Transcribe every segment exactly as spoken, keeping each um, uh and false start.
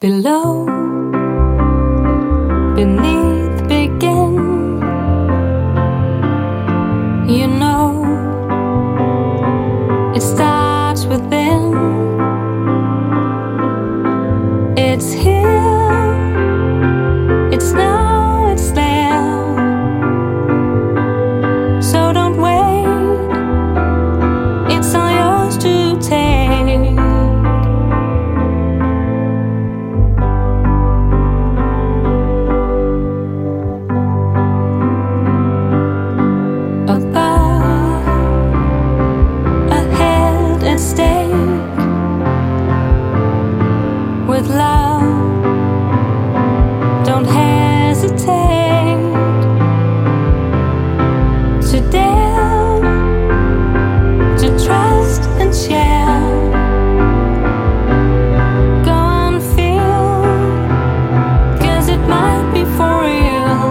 Below, beneath, begin. You know, it starts within. It's here, it's now, it's there. So don't wait, it's all yours to take. With love, don't hesitate to dare, to trust and share. Go and feel, 'cause it might be for real.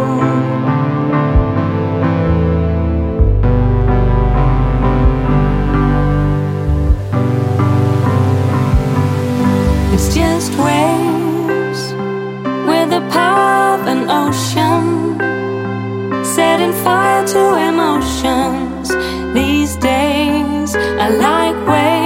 It's just waves with the power of an ocean, setting fire to emotions. These days I like waves.